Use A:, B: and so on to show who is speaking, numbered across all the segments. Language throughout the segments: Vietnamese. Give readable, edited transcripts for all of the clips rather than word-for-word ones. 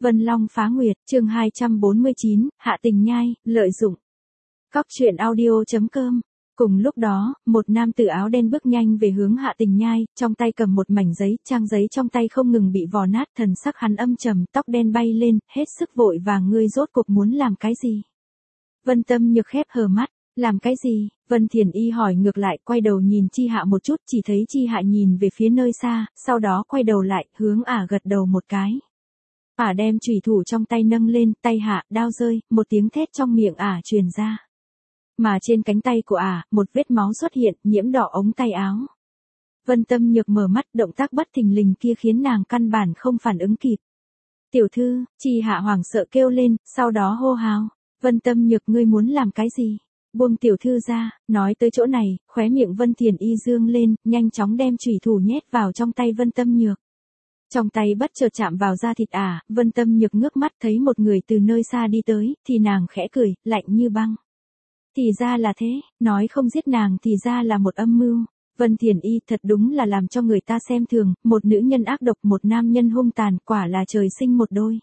A: Vân Long phá nguyệt, chương 249, Hạ Tình Nhai, lợi dụng. Cóc truyện audio.com. Cùng lúc đó, một nam tử áo đen bước nhanh về hướng Hạ Tình Nhai, trong tay cầm một mảnh giấy, trang giấy trong tay không ngừng bị vò nát, thần sắc hắn âm trầm, tóc đen bay lên, hết sức vội vàng. Ngươi rốt cuộc muốn làm cái gì? Vân Tâm Nhược khép hờ mắt, làm cái gì? Vân Thiền Y hỏi ngược lại, quay đầu nhìn Chi Hạ một chút, chỉ thấy Chi Hạ nhìn về phía nơi xa, sau đó quay đầu lại, hướng ả gật đầu một cái. Ả đem chủy thủ trong tay nâng lên, tay hạ, đao rơi, một tiếng thét trong miệng ả truyền ra. Mà trên cánh tay của ả, một vết máu xuất hiện, nhiễm đỏ ống tay áo. Vân Tâm Nhược mở mắt, động tác bất thình lình kia khiến nàng căn bản không phản ứng kịp. Tiểu thư, Chi Hạ hoảng sợ kêu lên, sau đó hô hào. Vân Tâm Nhược, ngươi muốn làm cái gì? Buông tiểu thư ra. Nói tới chỗ này, khóe miệng Vân Thiền Y dương lên, nhanh chóng đem chủy thủ nhét vào trong tay Vân Tâm Nhược. Trong tay bất chợt chạm vào da thịt ả, Vân Tâm Nhược ngước mắt thấy một người từ nơi xa đi tới, thì nàng khẽ cười, lạnh như băng. Thì ra là thế, nói không giết nàng thì ra là một âm mưu. Vân Thiền Y thật đúng là làm cho người ta xem thường, một nữ nhân ác độc, một nam nhân hung tàn, quả là trời sinh một đôi.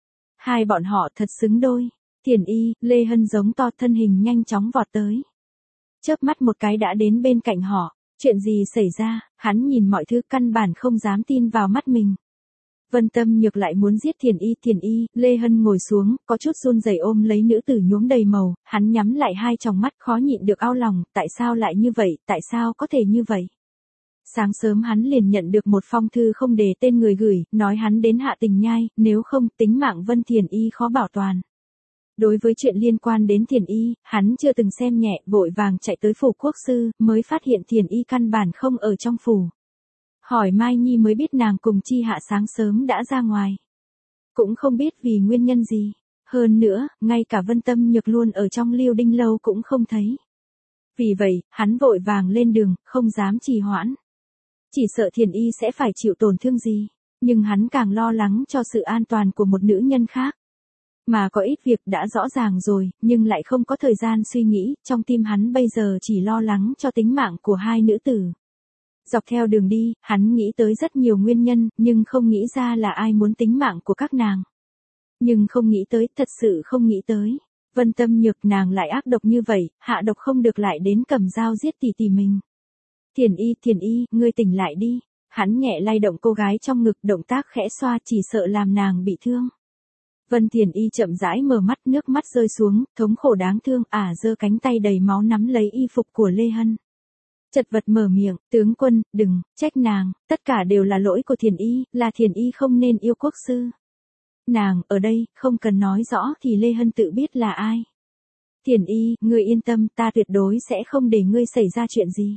A: Hai bọn họ thật xứng đôi. Thiền Y, Lê Hân giống to, thân hình nhanh chóng vọt tới. Chớp mắt một cái đã đến bên cạnh họ. Chuyện gì xảy ra? Hắn nhìn mọi thứ căn bản không dám tin vào mắt mình. Vân Tâm Nhược lại muốn giết Thiền Y, Lê Hân ngồi xuống, có chút run rẩy ôm lấy nữ tử nhuốm đầy màu, hắn nhắm lại hai tròng mắt khó nhịn được ao lòng, tại sao lại như vậy, tại sao có thể như vậy? Sáng sớm hắn liền nhận được một phong thư không đề tên người gửi, nói hắn đến Hạ Tình Nhai, nếu không tính mạng Vân Thiền Y khó bảo toàn. Đối với chuyện liên quan đến Thiền Y, hắn chưa từng xem nhẹ, vội vàng chạy tới phủ quốc sư, mới phát hiện Thiền Y căn bản không ở trong phủ. Hỏi Mai Nhi mới biết nàng cùng Chi Hạ sáng sớm đã ra ngoài. Cũng không biết vì nguyên nhân gì. Hơn nữa, ngay cả Vân Tâm Nhược luôn ở trong Liêu Đinh Lâu cũng không thấy. Vì vậy, hắn vội vàng lên đường, không dám trì hoãn. Chỉ sợ Thiền Y sẽ phải chịu tổn thương gì. Nhưng hắn càng lo lắng cho sự an toàn của một nữ nhân khác. Mà có ít việc đã rõ ràng rồi, nhưng lại không có thời gian suy nghĩ, trong tim hắn bây giờ chỉ lo lắng cho tính mạng của hai nữ tử. Dọc theo đường đi, hắn nghĩ tới rất nhiều nguyên nhân, nhưng không nghĩ ra là ai muốn tính mạng của các nàng. Nhưng không nghĩ tới, thật sự không nghĩ tới. Vân Tâm Nhược, nàng lại ác độc như vậy, hạ độc không được lại đến cầm dao giết tỷ tỷ mình. Thiền Y, ngươi tỉnh lại đi. Hắn nhẹ lay động cô gái trong ngực, động tác khẽ xoa, chỉ sợ làm nàng bị thương. Vân Thiền Y chậm rãi mở mắt, nước mắt rơi xuống, thống khổ đáng thương, giơ cánh tay đầy máu nắm lấy y phục của Lê Hân. Chật vật mở miệng, tướng quân, đừng, trách nàng, tất cả đều là lỗi của Thiền Y, là Thiền Y không nên yêu quốc sư. Nàng, ở đây, không cần nói rõ thì Lê Hân tự biết là ai. Thiền Y, ngươi yên tâm, ta tuyệt đối sẽ không để ngươi xảy ra chuyện gì.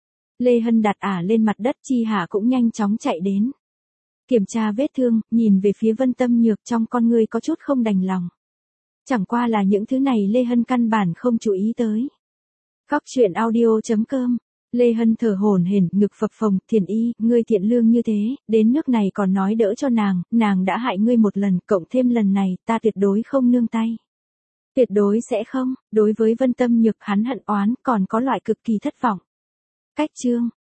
A: Lê Hân đặt ả lên mặt đất, Chi Hạ cũng nhanh chóng chạy đến. Kiểm tra vết thương, nhìn về phía Vân Tâm Nhược, trong con ngươi có chút không đành lòng. Chẳng qua là những thứ này Lê Hân căn bản không chú ý tới. Cóc truyện audio.com. Lê Hân thở hổn hển, ngực phập phồng, Thiền Y, ngươi thiện lương như thế, đến nước này còn nói đỡ cho nàng đã hại ngươi một lần, cộng thêm lần này, ta tuyệt đối không nương tay. Tuyệt đối sẽ không. Đối với Vân Tâm Nhược hắn hận oán, còn có loại cực kỳ thất vọng. Cách chương.